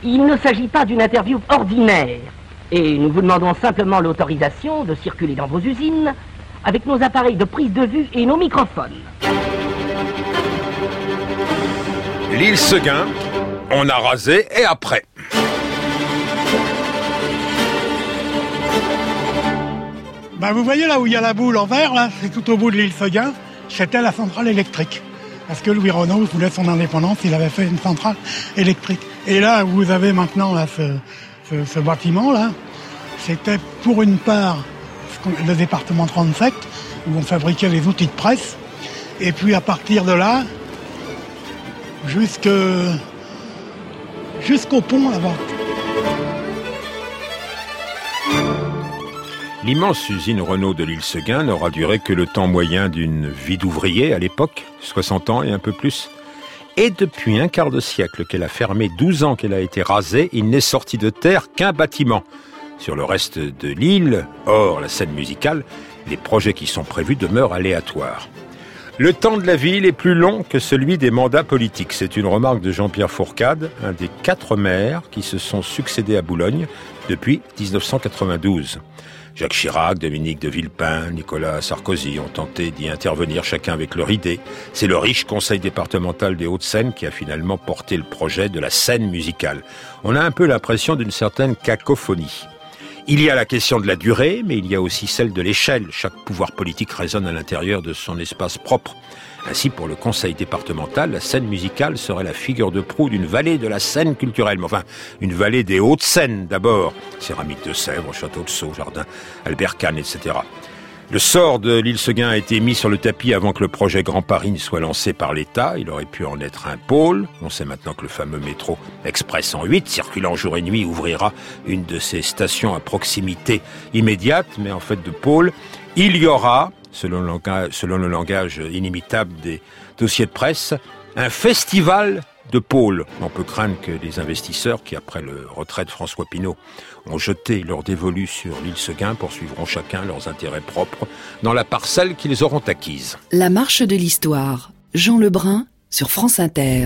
Il ne s'agit pas d'une interview ordinaire. Et nous vous demandons simplement l'autorisation de circuler dans vos usines avec nos appareils de prise de vue et nos microphones. L'île Seguin, on a rasé et après. Vous voyez là où il y a la boule en vert, là, c'est tout au bout de l'île Seguin, c'était la centrale électrique. Parce que Louis Renault voulait son indépendance, il avait fait une centrale électrique. Et là, vous avez maintenant là, ce bâtiment-là, c'était pour une part le département 37, où on fabriquait les outils de presse. Et puis à partir de là, jusqu'au pont là-bas. L'immense usine Renault de l'île Seguin n'aura duré que le temps moyen d'une vie d'ouvrier à l'époque, 60 ans et un peu plus. Et depuis un quart de siècle qu'elle a fermé, 12 ans qu'elle a été rasée, il n'est sorti de terre qu'un bâtiment. Sur le reste de l'île, hors la scène musicale, les projets qui sont prévus demeurent aléatoires. Le temps de la ville est plus long que celui des mandats politiques. C'est une remarque de Jean-Pierre Fourcade, un des 4 maires qui se sont succédés à Boulogne depuis 1992. Jacques Chirac, Dominique de Villepin, Nicolas Sarkozy ont tenté d'y intervenir, chacun avec leur idée. C'est le riche conseil départemental des Hauts-de-Seine qui a finalement porté le projet de la scène musicale. On a un peu l'impression d'une certaine cacophonie. Il y a la question de la durée, mais il y a aussi celle de l'échelle. Chaque pouvoir politique résonne à l'intérieur de son espace propre. Ainsi, pour le conseil départemental, la scène musicale serait la figure de proue d'une vallée de la scène culturelle. Mais enfin, une vallée des Hauts-de-Seine d'abord. Céramique de Sèvres, Château de Sceaux, Jardin, Albert Kahn, etc. Le sort de l'île Seguin a été mis sur le tapis avant que le projet Grand Paris ne soit lancé par l'État. Il aurait pu en être un pôle. On sait maintenant que le fameux métro Express en 8, circulant jour et nuit, ouvrira une de ses stations à proximité immédiate, mais en fait de pôle. Il y aura, selon le langage inimitable des dossiers de presse, un festival de pôles. On peut craindre que les investisseurs qui, après le retrait de François Pinault, ont jeté leur dévolu sur l'île Seguin poursuivront chacun leurs intérêts propres dans la parcelle qu'ils auront acquise. La marche de l'histoire. Jean Lebrun sur France Inter.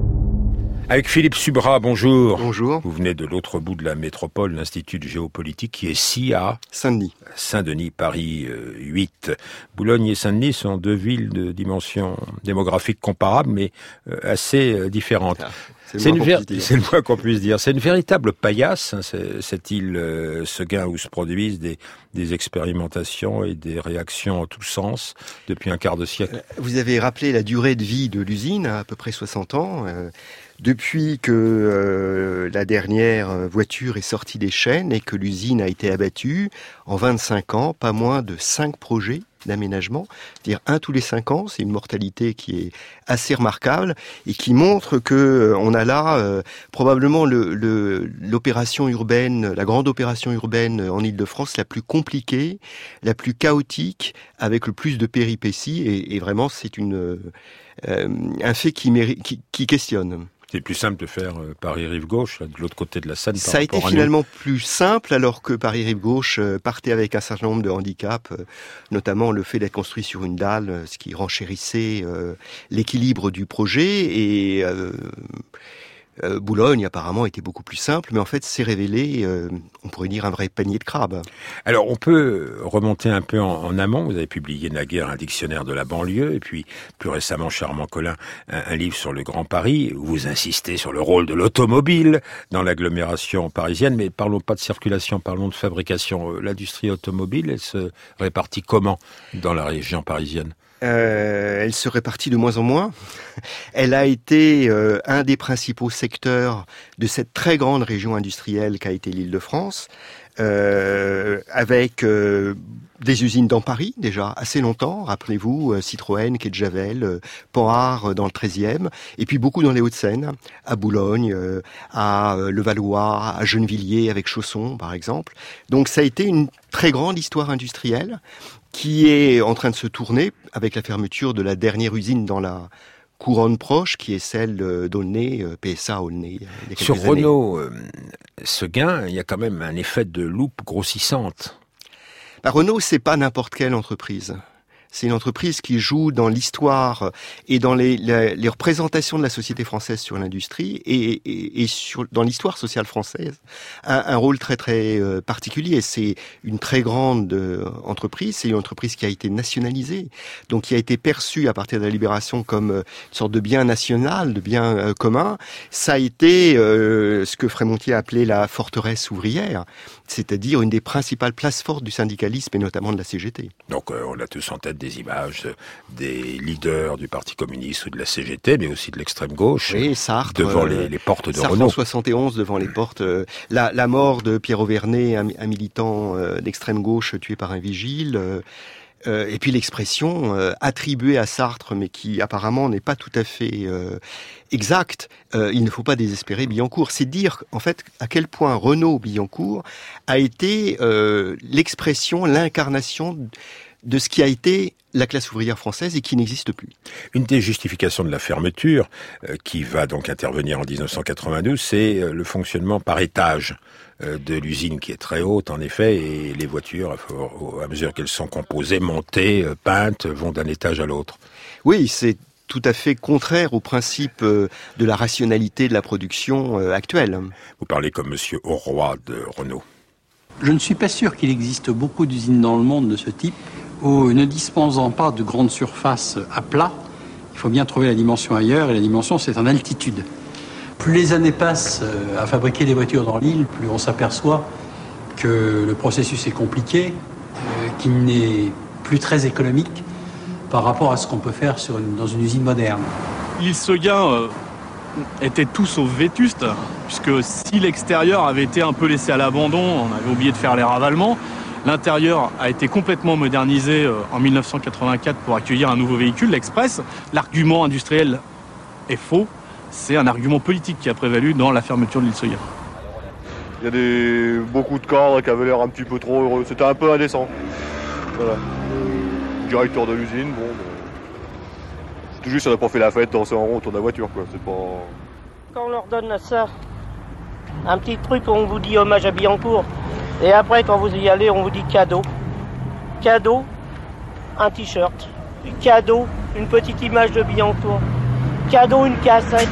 Avec Philippe Subra, bonjour. Bonjour. Vous venez de l'autre bout de la métropole, l'Institut de géopolitique, qui est ici à Saint-Denis. Saint-Denis, Paris 8. Boulogne et Saint-Denis sont 2 villes de dimension démographique comparable, mais assez différentes. C'est le moins qu'on puisse dire. C'est une véritable paillasse, hein, cette île Seguin, où se produisent des expérimentations et des réactions en tous sens depuis un quart de siècle. Vous avez rappelé la durée de vie de l'usine, à peu près 60 ans. Depuis que la dernière voiture est sortie des chaînes et que l'usine a été abattue, en 25 ans, pas moins de 5 projets d'aménagement, c'est-à-dire 1 tous les 5 ans, c'est une mortalité qui est assez remarquable et qui montre que on a là probablement l'opération urbaine, la grande opération urbaine en Île-de-France la plus compliquée, la plus chaotique, avec le plus de péripéties et vraiment c'est un fait qui questionne. C'est plus simple de faire Paris-Rive-Gauche, de l'autre côté de la Seine. Ça a été finalement plus simple, alors que Paris-Rive-Gauche partait avec un certain nombre de handicaps, notamment le fait d'être construit sur une dalle, ce qui renchérissait l'équilibre du projet. Et Boulogne, apparemment, était beaucoup plus simple, mais en fait, s'est révélé, on pourrait dire, un vrai panier de crabes. Alors, on peut remonter un peu en amont. Vous avez publié naguère un dictionnaire de la banlieue, et puis, plus récemment, chez Armand Collin, un livre sur le Grand Paris, où vous insistez sur le rôle de l'automobile dans l'agglomération parisienne. Mais parlons pas de circulation, parlons de fabrication. L'industrie automobile, elle se répartit comment dans la région parisienne ? Elle se répartit de moins en moins. Elle a été un des principaux secteurs de cette très grande région industrielle qu'a été l'Île-de-France, avec des usines dans Paris, déjà, assez longtemps. Rappelez-vous, Citroën, Quai de Javel, Panhard dans le 13e, et puis beaucoup dans les Hauts-de-Seine, à Boulogne, à Levallois, à Gennevilliers, avec Chausson, par exemple. Donc ça a été une très grande histoire industrielle qui est en train de se tourner avec la fermeture de la dernière usine dans la couronne proche, qui est celle d'Aulnay, PSA Aulnay. Sur Renault Seguin, il y a quand même un effet de loupe grossissante. Renault, c'est pas n'importe quelle entreprise. C'est une entreprise qui joue dans l'histoire et dans les représentations de la société française sur l'industrie et dans l'histoire sociale française un rôle très très particulier. C'est une très grande entreprise, c'est une entreprise qui a été nationalisée, donc qui a été perçue à partir de la Libération comme une sorte de bien national, de bien commun. Ça a été ce que Frémontier appelait la forteresse ouvrière, c'est-à-dire une des principales places fortes du syndicalisme et notamment de la CGT. Donc on a tous en tête des images des leaders du Parti communiste ou de la CGT, mais aussi de l'extrême gauche, oui, Sartre, devant les portes de Sartre Renault. En 71, devant les portes. La mort de Pierre Auvernay, un militant d'extrême gauche tué par un vigile. Et puis l'expression attribuée à Sartre, mais qui apparemment n'est pas tout à fait exacte, il ne faut pas désespérer Billancourt. C'est dire en fait à quel point Renaud Billancourt a été l'expression, l'incarnation de ce qui a été la classe ouvrière française et qui n'existe plus. Une des justifications de la fermeture, qui va donc intervenir en 1992, c'est le fonctionnement par étage de l'usine qui est très haute en effet, et les voitures, à mesure qu'elles sont composées, montées, peintes, vont d'un étage à l'autre. Oui, c'est tout à fait contraire au principe de la rationalité de la production actuelle. Vous parlez comme Monsieur Auroy de Renault. Je ne suis pas sûr qu'il existe beaucoup d'usines dans le monde de ce type où, ne disposant pas de grandes surfaces à plat, il faut bien trouver la dimension ailleurs, et la dimension c'est en altitude. Plus les années passent à fabriquer des voitures dans l'île, plus on s'aperçoit que le processus est compliqué, qu'il n'est plus très économique par rapport à ce qu'on peut faire dans une usine moderne. L'île Seguin était tout sauf vétuste, puisque si l'extérieur avait été un peu laissé à l'abandon, on avait oublié de faire les ravalements, l'intérieur a été complètement modernisé en 1984 pour accueillir un nouveau véhicule, l'Express. L'argument industriel est faux, c'est un argument politique qui a prévalu dans la fermeture de l'île Seguin. Il y a beaucoup de cadres qui avaient l'air un petit peu trop heureux, c'était un peu indécent. Voilà. Le directeur de l'usine, c'est tout juste, on n'a pas fait la fête, danser en rond autour de la voiture, quoi. C'est pas... Quand on leur donne ça, un petit truc, on vous dit hommage à Billancourt. Et après, quand vous y allez, on vous dit cadeau. Cadeau, un t-shirt. Cadeau, une petite image de Billancourt. Cadeau, une cassette.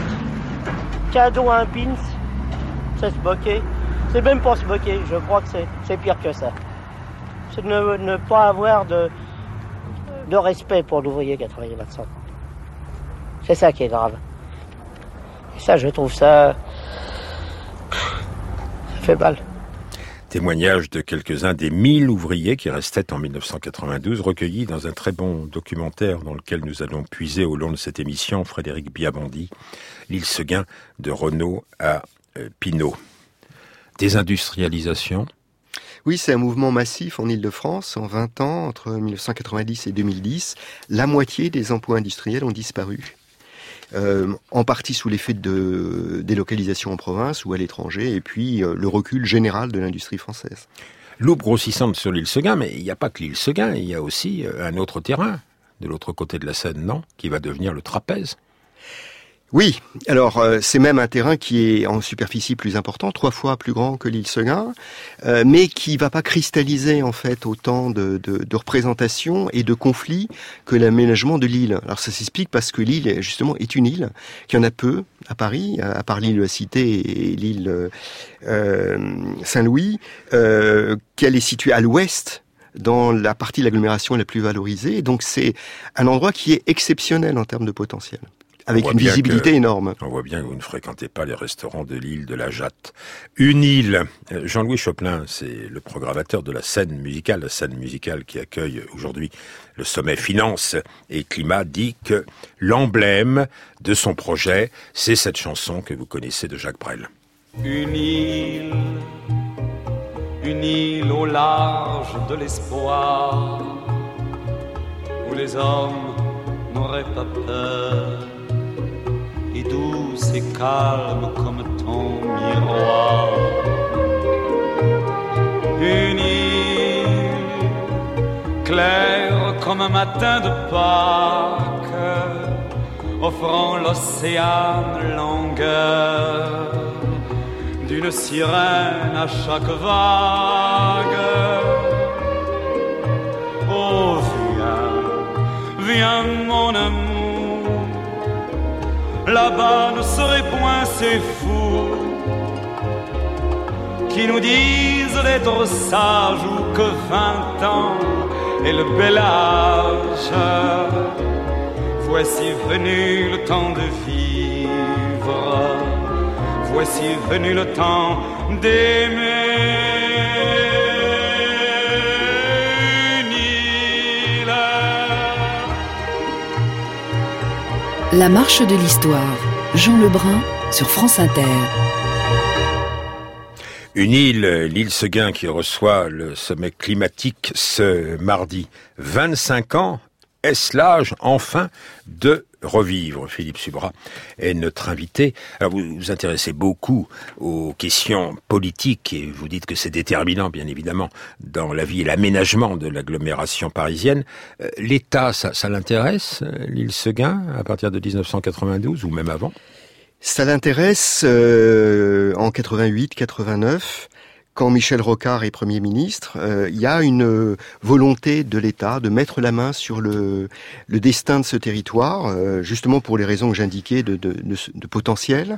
Cadeau, un pins. C'est se moquer. C'est même pas se moquer, je crois que c'est pire que ça. C'est ne pas avoir de respect pour l'ouvrier qui a travaillé là-dedans. C'est ça qui est grave. Et ça, je trouve ça fait mal. Témoignage de quelques-uns des 1000 ouvriers qui restaient en 1992, recueillis dans un très bon documentaire dans lequel nous allons puiser au long de cette émission, Frédéric Biabondi, l'île Seguin de Renault à Pinault. Désindustrialisation. Oui, c'est un mouvement massif en Île-de-France. En 20 ans, entre 1990 et 2010, la moitié des emplois industriels ont disparu. En partie sous l'effet de délocalisation en province ou à l'étranger, et puis le recul général de l'industrie française. Loupe grossissante sur l'île Seguin, mais il n'y a pas que l'île Seguin, il y a aussi un autre terrain, de l'autre côté de la Seine, non, qui va devenir le Trapèze. Oui, alors c'est même un terrain qui est en superficie plus important, 3 fois plus grand que l'île Seguin, mais qui va pas cristalliser en fait autant de représentations et de conflits que l'aménagement de l'île. Alors ça s'explique parce que l'île justement est une île, qu'il y en a peu à Paris, à part l'île Cité et l'île Saint-Louis, qu'elle est située à l'ouest, dans la partie de l'agglomération la plus valorisée. Donc c'est un endroit qui est exceptionnel en termes de potentiel, avec une visibilité énorme. On voit bien que vous ne fréquentez pas les restaurants de l'île de la Jatte. Une île. Jean-Louis Choplin, c'est le programmateur de la scène musicale qui accueille aujourd'hui le sommet Finance et Climat, dit que l'emblème de son projet, c'est cette chanson que vous connaissez de Jacques Brel. Une île au large de l'espoir, où les hommes n'auraient pas peur, et douce et calme comme ton miroir. Une île claire comme un matin de Pâques, offrant l'océan longueur d'une sirène à chaque vague. Oh, viens, viens mon amour, là-bas ne seraient point ces fous qui nous disent d'être sages ou que 20 ans est le bel âge. Voici venu le temps de vivre, voici venu le temps d'aimer. La marche de l'histoire, Jean Lebrun sur France Inter. Une île, l'île Seguin, qui reçoit le sommet climatique ce mardi. 25 ans, est-ce l'âge, enfin, de revivre? Philippe Subrat est notre invité. Alors, vous vous intéressez beaucoup aux questions politiques et vous dites que c'est déterminant, bien évidemment, dans la vie et l'aménagement de l'agglomération parisienne. L'État, ça l'intéresse, l'île Seguin, à partir de 1992 ou même avant? Ça l'intéresse en 88-89, quand Michel Rocard est Premier ministre. Il y a une volonté de l'État de mettre la main sur le destin de ce territoire, justement pour les raisons que j'indiquais de potentiel.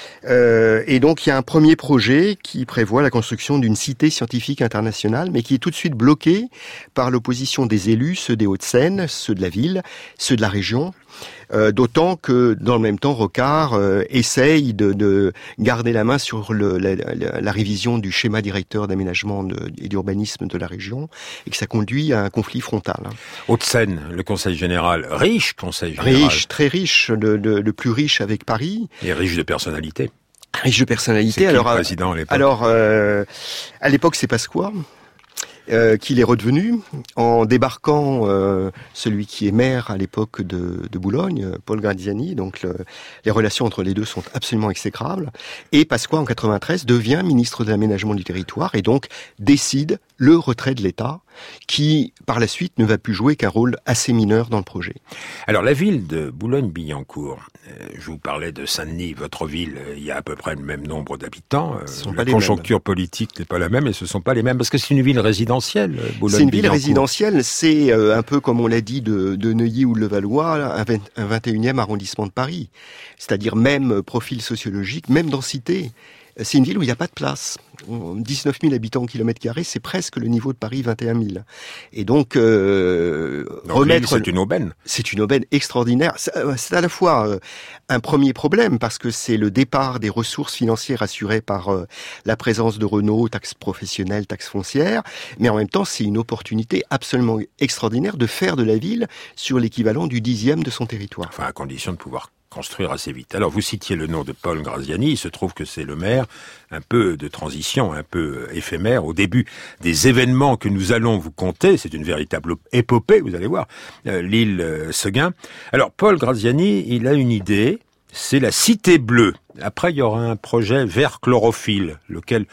Et donc il y a un premier projet qui prévoit la construction d'une cité scientifique internationale, mais qui est tout de suite bloqué par l'opposition des élus, ceux des Hauts-de-Seine, ceux de la ville, ceux de la région. D'autant que, dans le même temps, Rocard essaye de garder la main sur la révision du schéma directeur d'aménagement et d'urbanisme de la région, et que ça conduit à un conflit frontal. Hauts-de-Seine, le Conseil général, riche Conseil général. Riche, très riche, le plus riche avec Paris. Et riche de personnalité. Riche de personnalité. C'est qui le président à l'époque? Alors, à l'époque, c'est Pasqua. Qu'il est redevenu en débarquant celui qui est maire à l'époque de Boulogne, Paul Graziani. Donc les relations entre les deux sont absolument exécrables. Et Pasqua, en 93, devient ministre de l'aménagement du territoire et donc décide le retrait de l'État, qui par la suite ne va plus jouer qu'un rôle assez mineur dans le projet. Alors la ville de Boulogne-Billancourt, je vous parlais de Saint-Denis, votre ville, il y a à peu près le même nombre d'habitants. La conjoncture politique n'est pas la même et ce ne sont pas les mêmes, parce que c'est une ville résidentielle, Boulogne-Billancourt. C'est une ville résidentielle, c'est un peu comme on l'a dit de Neuilly ou de Levallois, un 21e arrondissement de Paris. C'est-à-dire même profil sociologique, même densité. C'est une ville où il n'y a pas de place. 19 000 habitants au kilomètre carré, c'est presque le niveau de Paris, 21 000. Et donc remettre... C'est une aubaine. C'est une aubaine extraordinaire. C'est à la fois un premier problème, parce que c'est le départ des ressources financières assurées par la présence de Renault, taxes professionnelles, taxes foncières, mais en même temps, c'est une opportunité absolument extraordinaire de faire de la ville sur l'équivalent du 10e de son territoire. Enfin, à condition de pouvoir construire assez vite. Alors, vous citiez le nom de Paul Graziani, il se trouve que c'est le maire, un peu de transition, un peu éphémère, au début des événements que nous allons vous conter, c'est une véritable épopée, vous allez voir, l'île Seguin. Alors, Paul Graziani, il a une idée, c'est la Cité Bleue. Après, il y aura un projet vert chlorophylle, lesquels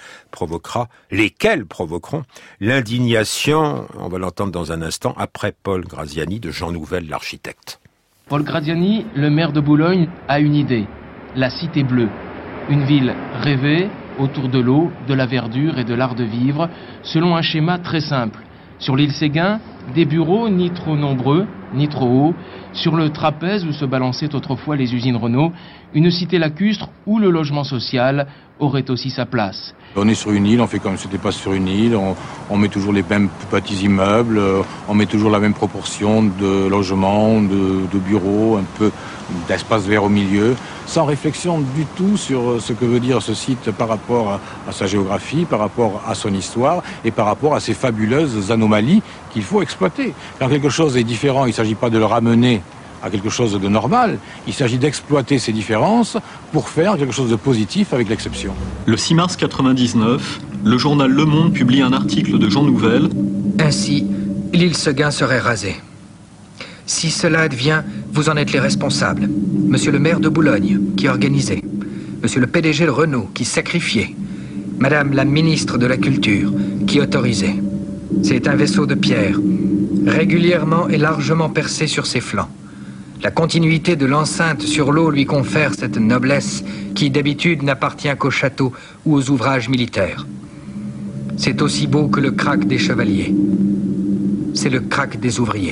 provoqueront l'indignation, on va l'entendre dans un instant, après Paul Graziani, de Jean Nouvel, l'architecte. Paul Graziani, le maire de Boulogne, a une idée, la Cité Bleue. Une ville rêvée, autour de l'eau, de la verdure et de l'art de vivre, selon un schéma très simple. Sur l'île Séguin, des bureaux ni trop nombreux, ni trop hauts. Sur le trapèze où se balançaient autrefois les usines Renault, une cité lacustre où le logement social aurait aussi sa place. On est sur une île, on fait comme si c'était pas sur une île, on met toujours les mêmes petits immeubles, on met toujours la même proportion de logements, de bureaux, un peu d'espace vert au milieu, sans réflexion du tout sur ce que veut dire ce site par rapport à sa géographie, par rapport à son histoire et par rapport à ces fabuleuses anomalies qu'il faut exploiter. Quand quelque chose est différent, il ne s'agit pas de le ramener à quelque chose de normal, il s'agit d'exploiter ces différences pour faire quelque chose de positif avec l'exception. Le 6 mars 99, le journal Le Monde publie un article de Jean Nouvel. Ainsi, l'île Seguin serait rasée. Si cela advient, vous en êtes les responsables. Monsieur le maire de Boulogne, qui organisait. Monsieur le PDG de Renault, qui sacrifiait. Madame la ministre de la Culture, qui autorisait. C'est un vaisseau de pierre, régulièrement et largement percé sur ses flancs. La continuité de l'enceinte sur l'eau lui confère cette noblesse qui d'habitude n'appartient qu'aux châteaux ou aux ouvrages militaires. C'est aussi beau que le crack des chevaliers. C'est le crack des ouvriers.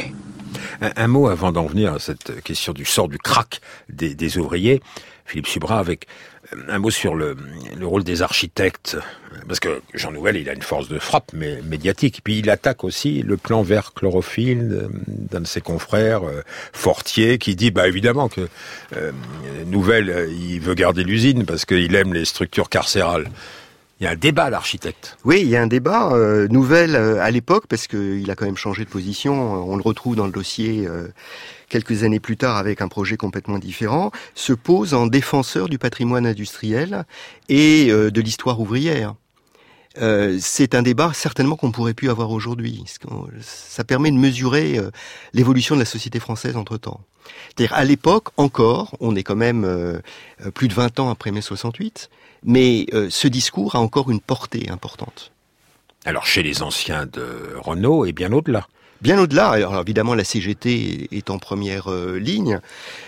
Un mot avant d'en venir à cette question du sort du crack des ouvriers. Philippe Subrat, avec un mot sur le rôle des architectes, parce que Jean Nouvel, il a une force de frappe médiatique, puis il attaque aussi le plan vert chlorophylle d'un de ses confrères, Fortier, qui dit évidemment que Nouvel, il veut garder l'usine parce qu'il aime les structures carcérales. Il y a un débat, l'architecte. Oui, il y a un débat. Nouvel, à l'époque, parce qu'il a quand même changé de position, on le retrouve dans le dossier quelques années plus tard avec un projet complètement différent, se pose en défenseur du patrimoine industriel et de l'histoire ouvrière. C'est un débat certainement qu'on pourrait plus avoir aujourd'hui. Ça permet de mesurer l'évolution de la société française entre-temps. C'est-à-dire, à l'époque, encore, on est quand même plus de 20 ans après mai 68, mais ce discours a encore une portée importante. Alors, chez les anciens de Renault et bien au-delà. Bien au-delà, alors évidemment la CGT est en première ligne,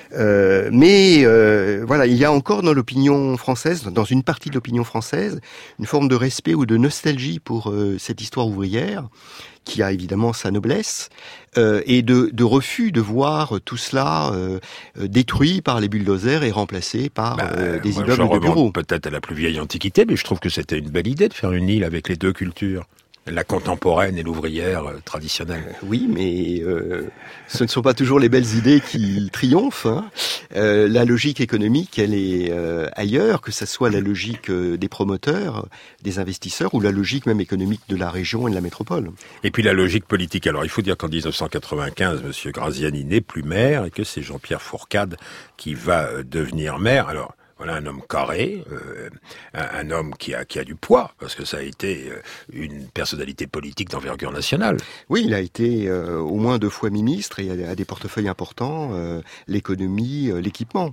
mais voilà, il y a encore dans l'opinion française, dans une partie de l'opinion française, une forme de respect ou de nostalgie pour cette histoire ouvrière, qui a évidemment sa noblesse, et de refus de voir tout cela détruit par les bulldozers et remplacé par des immeubles de bureaux. Peut-être à la plus vieille antiquité, mais je trouve que c'était une belle idée de faire une île avec les deux cultures. La contemporaine et l'ouvrière traditionnelle. Oui, mais ce ne sont pas toujours les belles idées qui triomphent. La logique économique, elle est ailleurs, que ce soit la logique des promoteurs, des investisseurs, ou la logique même économique de la région et de la métropole. Et puis la logique politique. Alors il faut dire qu'en 1995, M. Graziani n'est plus maire et que c'est Jean-Pierre Fourcade qui va devenir maire. Alors, voilà un homme carré, un homme qui a du poids, parce que ça a été une personnalité politique d'envergure nationale. Oui, il a été au moins 2 fois ministre et a des portefeuilles importants, l'économie, l'équipement.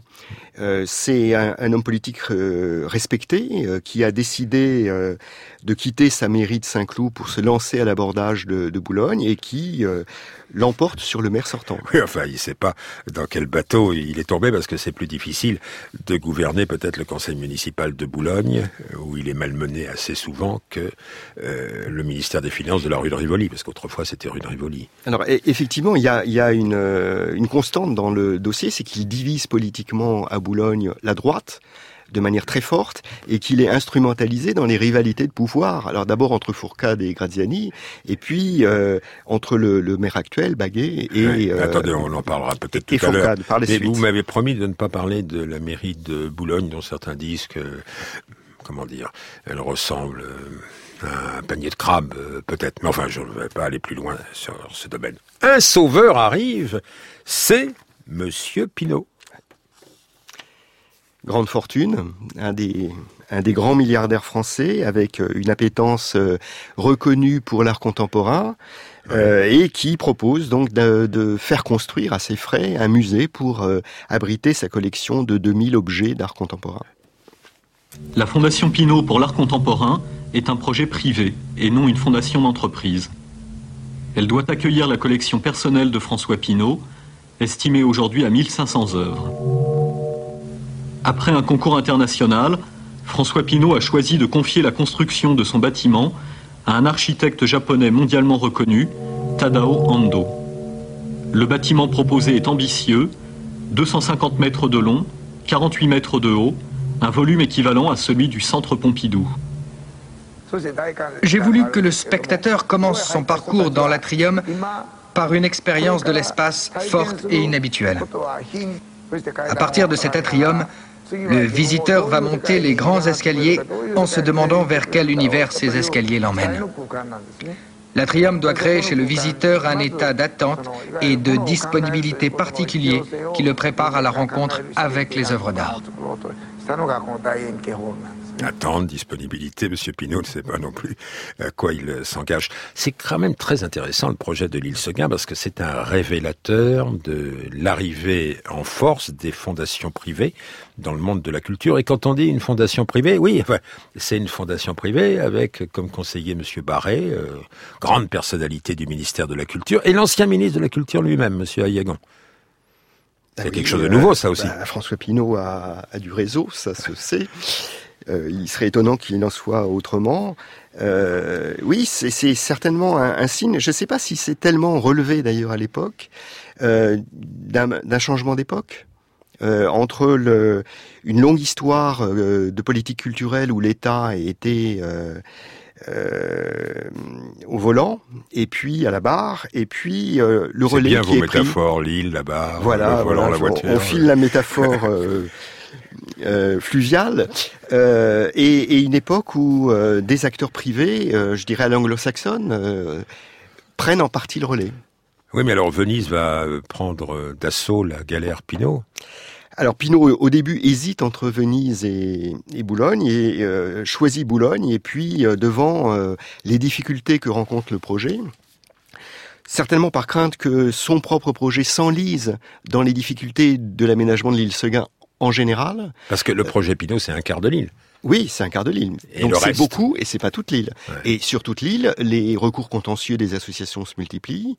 C'est un homme politique respecté qui a décidé de quitter sa mairie de Saint-Cloud pour se lancer à l'abordage de Boulogne et qui l'emporte sur le maire sortant. Oui, enfin, il ne sait pas dans quel bateau il est tombé, parce que c'est plus difficile de gouverner peut-être le conseil municipal de Boulogne, où il est malmené assez souvent, que le ministère des Finances de la rue de Rivoli, parce qu'autrefois c'était rue de Rivoli. Alors effectivement, il y a une constante dans le dossier, c'est qu'il divise politiquement à Boulogne la droite, de manière très forte, et qu'il est instrumentalisé dans les rivalités de pouvoir. Alors d'abord entre Fourcade et Graziani, et puis entre le maire actuel, Baguet, et... Oui, attendez, on en parlera peut-être tout à l'heure. Mais vous m'avez promis de ne pas parler de la mairie de Boulogne, dont certains disent que, comment dire, elle ressemble à un panier de crabes, peut-être. Mais enfin, je ne vais pas aller plus loin sur ce domaine. Un sauveur arrive, c'est Monsieur Pinault. Grande fortune, un des grands milliardaires français, avec une appétence reconnue pour l'art contemporain, et qui propose donc de faire construire à ses frais un musée pour abriter sa collection de 2000 objets d'art contemporain. La Fondation Pinault pour l'art contemporain est un projet privé et non une fondation d'entreprise. Elle doit accueillir la collection personnelle de François Pinault, estimée aujourd'hui à 1500 œuvres. Après un concours international, François Pinault a choisi de confier la construction de son bâtiment à un architecte japonais mondialement reconnu, Tadao Ando. Le bâtiment proposé est ambitieux, 250 mètres de long, 48 mètres de haut, un volume équivalent à celui du Centre Pompidou. J'ai voulu que le spectateur commence son parcours dans l'atrium par une expérience de l'espace forte et inhabituelle. À partir de cet atrium, le visiteur va monter les grands escaliers en se demandant vers quel univers ces escaliers l'emmènent. L'atrium doit créer chez le visiteur un état d'attente et de disponibilité particulier qui le prépare à la rencontre avec les œuvres d'art. Attente, disponibilité, Monsieur Pinault ne sait pas non plus à quoi il s'engage. C'est quand même très intéressant le projet de l'île Seguin, parce que c'est un révélateur de l'arrivée en force des fondations privées dans le monde de la culture. Et quand on dit une fondation privée, oui, enfin, c'est une fondation privée avec comme conseiller Monsieur Barré, grande personnalité du ministère de la Culture, et l'ancien ministre de la Culture lui-même, Monsieur Ayagon. C'est quelque chose de nouveau, ça aussi. François Pinault a du réseau, ça se sait. Il serait étonnant qu'il en soit autrement. Oui, c'est certainement un signe. Je ne sais pas si c'est tellement relevé d'ailleurs à l'époque d'un changement d'époque. Entre une longue histoire de politique culturelle où l'État était au volant, et puis à la barre, et puis le relais qui est pris. C'est bien vos métaphores, l'île, la barre, voilà, le volant, la voiture. On file la métaphore fluviale, et une époque où des acteurs privés, je dirais à l'anglo-saxonne, prennent en partie le relais. Oui, mais alors Venise va prendre d'assaut la galère Pinault. Alors Pinault, au début, hésite entre Venise et Boulogne, et choisit Boulogne, et puis devant les difficultés que rencontre le projet, certainement par crainte que son propre projet s'enlise dans les difficultés de l'aménagement de l'île Seguin en général. Parce que le projet Pinault, c'est un quart de l'île. Oui, c'est un quart de l'île. Donc c'est beaucoup, et c'est pas toute l'île. Ouais. Et sur toute l'île, les recours contentieux des associations se multiplient.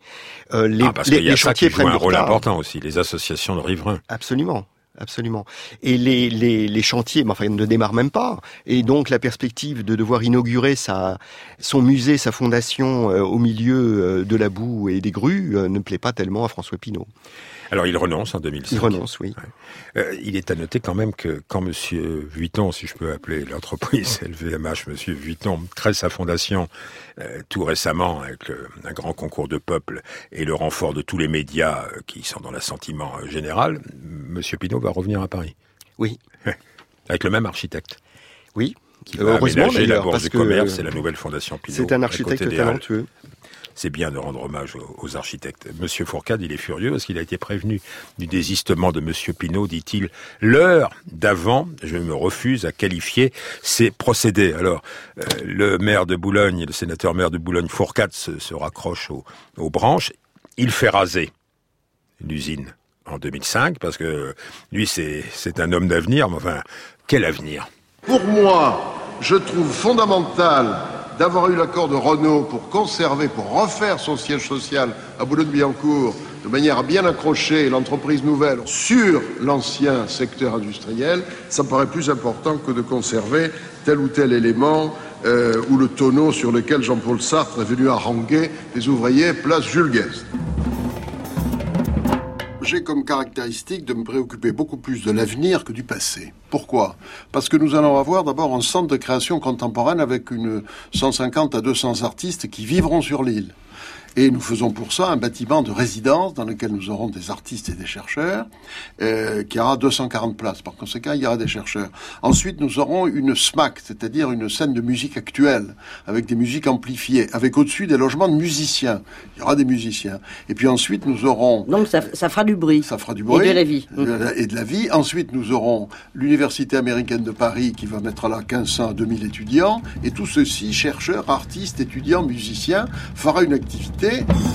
Les chantiers prennent un rôle important aussi, les associations de riverains. Absolument. Absolument. Et les chantiers, ne démarrent même pas. Et donc la perspective de devoir inaugurer son musée, sa fondation au milieu de la boue et des grues ne plaît pas tellement à François Pinault. Alors il renonce en 2005. Il renonce, oui. Ouais. Il est à noter quand même que quand Monsieur Vuitton, si je peux appeler l'entreprise LVMH, Monsieur Vuitton, crée sa fondation tout récemment avec un grand concours de peuple et le renfort de tous les médias qui sont dans l'assentiment général, Monsieur Pinault va revenir à Paris. Oui. Avec le même architecte. Oui. Qui va aménager la Bourse du Commerce et la nouvelle fondation Pinault. C'est un architecte talentueux. C'est bien de rendre hommage aux architectes. Monsieur Fourcade, il est furieux parce qu'il a été prévenu du désistement de Monsieur Pinault, dit-il. L'heure d'avant, je me refuse à qualifier ces procédés. Alors, le maire de Boulogne, le sénateur maire de Boulogne, Fourcade, se raccroche aux branches. Il fait raser l'usine en 2005 parce que lui, c'est un homme d'avenir. Mais enfin, quel avenir? Pour moi, je trouve fondamental d'avoir eu l'accord de Renault pour conserver, pour refaire son siège social à Boulogne-Billancourt, de manière à bien accrocher l'entreprise nouvelle sur l'ancien secteur industriel, ça me paraît plus important que de conserver tel ou tel élément ou le tonneau sur lequel Jean-Paul Sartre est venu haranguer les ouvriers place Jules Guesde. J'ai comme caractéristique de me préoccuper beaucoup plus de l'avenir que du passé. Pourquoi ? Parce que nous allons avoir d'abord un centre de création contemporaine avec 150 à 200 artistes qui vivront sur l'île. Et nous faisons pour ça un bâtiment de résidence dans lequel nous aurons des artistes et des chercheurs, qui aura 240 places. Par conséquent, il y aura des chercheurs. Ensuite, nous aurons une SMAC, c'est-à-dire une scène de musique actuelle, avec des musiques amplifiées, avec au-dessus des logements de musiciens. Il y aura des musiciens. Et puis ensuite, nous aurons... Donc ça fera du bruit. Ça fera du bruit. Et de la vie. Et de la vie. Ensuite, nous aurons l'Université américaine de Paris qui va mettre là 1500 à 2000 étudiants. Et tout ceci, chercheurs, artistes, étudiants, musiciens, fera une activité.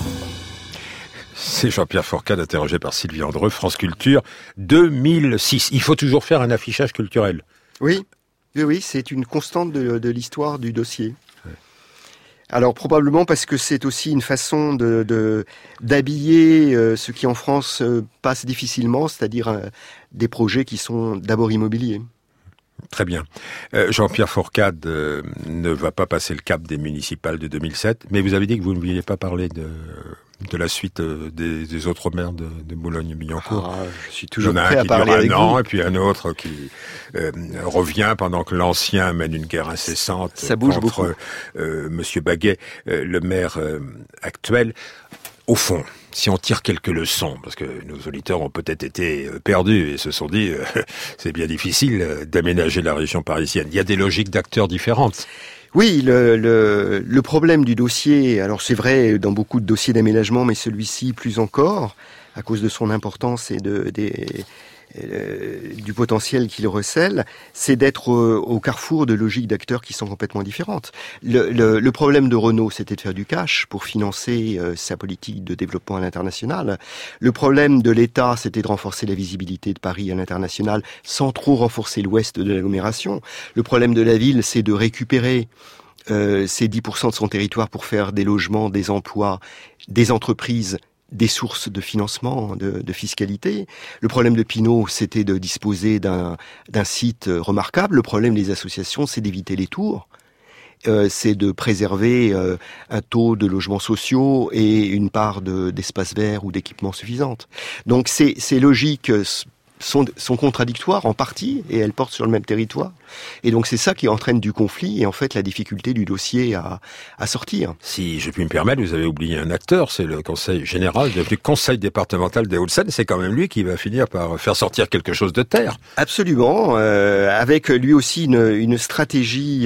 C'est Jean-Pierre Fourcade, interrogé par Sylvie Andreu, France Culture, 2006. Il faut toujours faire un affichage culturel. Oui, c'est une constante de l'histoire du dossier. Ouais. Alors probablement parce que c'est aussi une façon d'habiller ce qui en France passe difficilement, c'est-à-dire des projets qui sont d'abord immobiliers. Très bien. Jean-Pierre Fourcade ne va pas passer le cap des municipales de 2007, mais vous avez dit que vous ne vouliez pas parler de la suite des autres maires de Boulogne-Billancourt. Je suis toujours prêt à parler avec vous. Et puis un autre qui revient pendant que l'ancien mène une guerre incessante contre Monsieur Baguet, le maire actuel. Au fond, si on tire quelques leçons, parce que nos auditeurs ont peut-être été perdus et se sont dit c'est bien difficile d'aménager la région parisienne. Il y a des logiques d'acteurs différentes. Oui, le problème du dossier, alors c'est vrai dans beaucoup de dossiers d'aménagement, mais celui-ci plus encore, à cause de son importance et du potentiel qu'il recèle, c'est d'être au carrefour de logiques d'acteurs qui sont complètement différentes. Le problème de Renault, c'était de faire du cash pour financer sa politique de développement à l'international. Le problème de l'État, c'était de renforcer la visibilité de Paris à l'international sans trop renforcer l'ouest de l'agglomération. Le problème de la ville, c'est de récupérer ces 10% de son territoire pour faire des logements, des emplois, des entreprises des sources de financement, de fiscalité. Le problème de Pinault, c'était de disposer d'un site remarquable. Le problème des associations, c'est d'éviter les tours. C'est de préserver un taux de logements sociaux et une part d'espaces verts ou d'équipements suffisante. Donc ces logiques sont contradictoires en partie et elles portent sur le même territoire. Et donc c'est ça qui entraîne du conflit et en fait la difficulté du dossier à sortir. Si je puis me permettre, vous avez oublié un acteur, c'est le conseil général, devenu conseil départemental des Hauts-de-Seine. C'est quand même lui qui va finir par faire sortir quelque chose de terre. Absolument, avec lui aussi une stratégie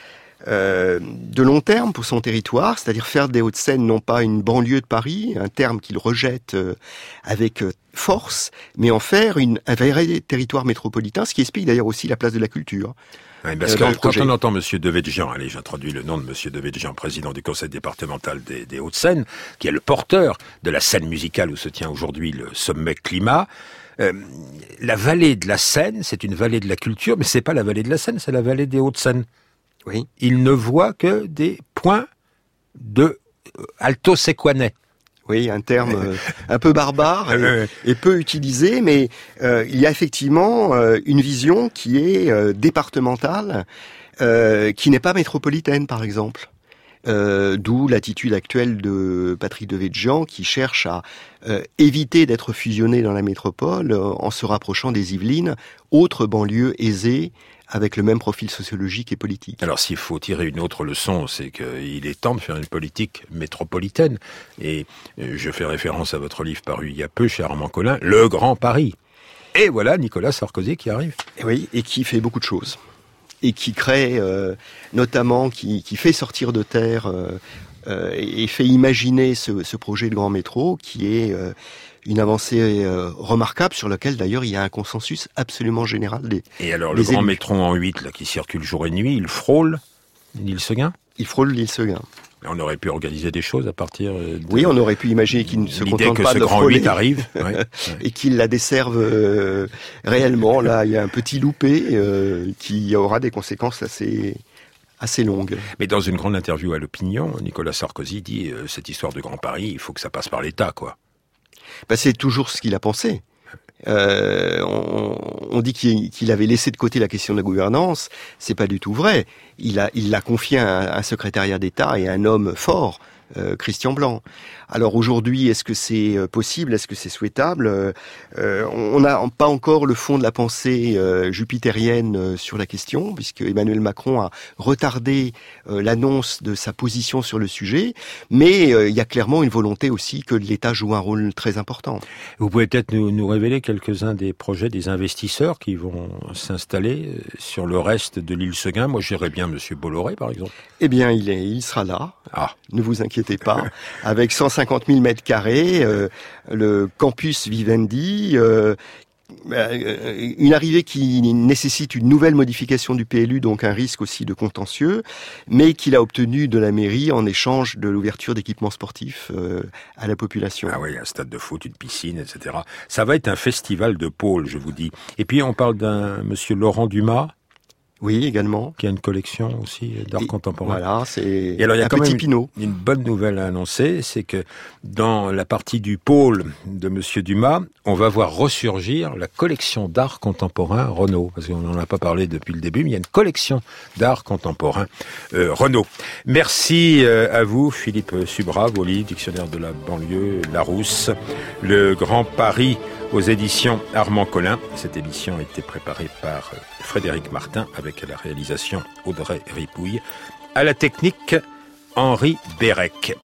de long terme pour son territoire, c'est-à-dire faire des Hauts-de-Seine non pas une banlieue de Paris, un terme qu'il rejette avec force, mais en faire un vrai territoire métropolitain, ce qui explique d'ailleurs aussi la place de la culture. Oui, parce que quand on entend Monsieur Devedjian, allez, j'introduis le nom de Monsieur Devedjian, président du conseil départemental des Hauts-de-Seine, qui est le porteur de la scène musicale où se tient aujourd'hui le sommet climat. La vallée de la Seine, c'est une vallée de la culture, mais c'est pas la vallée de la Seine, c'est la vallée des Hauts-de-Seine. Oui. Il ne voit que des points de alto séquanais. Oui, un terme un peu barbare et peu utilisé, mais il y a effectivement une vision qui est départementale, qui n'est pas métropolitaine, par exemple. D'où l'attitude actuelle de Patrick Devedjian qui cherche à éviter d'être fusionné dans la métropole en se rapprochant des Yvelines, autre banlieue aisée avec le même profil sociologique et politique. Alors s'il faut tirer une autre leçon, c'est qu'il est temps de faire une politique métropolitaine. Et je fais référence à votre livre paru il y a peu chez Armand Collin, Le Grand Paris. Et voilà Nicolas Sarkozy qui arrive. Oui, et qui fait beaucoup de choses. Et qui crée, notamment, qui fait sortir de terre et fait imaginer ce projet de grand métro qui est une avancée remarquable sur laquelle d'ailleurs il y a un consensus absolument général des Et alors le grand métro en 8 là, qui circule jour et nuit, il frôle l'île Seguin ? Il frôle l'île Seguin. On aurait pu organiser des choses à partir de... Oui, on aurait pu imaginer qu'il ne se contente pas de grand frôler 8 arrive et qu'il la desserve réellement. Là, il y a un petit loupé qui aura des conséquences assez longues. Mais dans une grande interview à l'Opinion, Nicolas Sarkozy dit cette histoire de Grand Paris, il faut que ça passe par l'État, quoi. Ben, c'est toujours ce qu'il a pensé. On dit qu'il avait laissé de côté la question de la gouvernance. C'est pas du tout vrai. Il l'a confié à un secrétariat d'État et à un homme fort, Christian Blanc. Alors aujourd'hui, est-ce que c'est possible? Est-ce que c'est souhaitable? On n'a pas encore le fond de la pensée jupitérienne sur la question, puisque Emmanuel Macron a retardé l'annonce de sa position sur le sujet, mais il y a clairement une volonté aussi que l'État joue un rôle très important. Vous pouvez peut-être nous révéler quelques-uns des projets des investisseurs qui vont s'installer sur le reste de l'île Seguin. Moi, j'irais bien Monsieur Bolloré, par exemple. Eh bien, il sera là. Ah. Ne vous inquiétez pas. Avec 150 000 mètres carrés, le campus Vivendi, une arrivée qui nécessite une nouvelle modification du PLU, donc un risque aussi de contentieux, mais qu'il a obtenu de la mairie en échange de l'ouverture d'équipements sportifs à la population. Ah oui, un stade de foot, une piscine, etc. Ça va être un festival de pôles, je vous dis. Et puis on parle d'un monsieur Laurent Dumas. Oui, également. Qui a une collection aussi d'art contemporain. Voilà, c'est et alors, il y a un quand petit même Pinot. Une bonne nouvelle à annoncer, c'est que dans la partie du pôle de Monsieur Dumas, on va voir ressurgir la collection d'art contemporain Renaud. Parce qu'on n'en a pas parlé depuis le début, mais il y a une collection d'art contemporain Renaud. Merci à vous, Philippe Subra, vos livres, Dictionnaire de la banlieue, Larousse, Le Grand Paris, aux éditions Armand Collin. Cette émission a été préparée par Frédéric Martin avec la réalisation Audrey Ripouille. À la technique, Henri Bérec.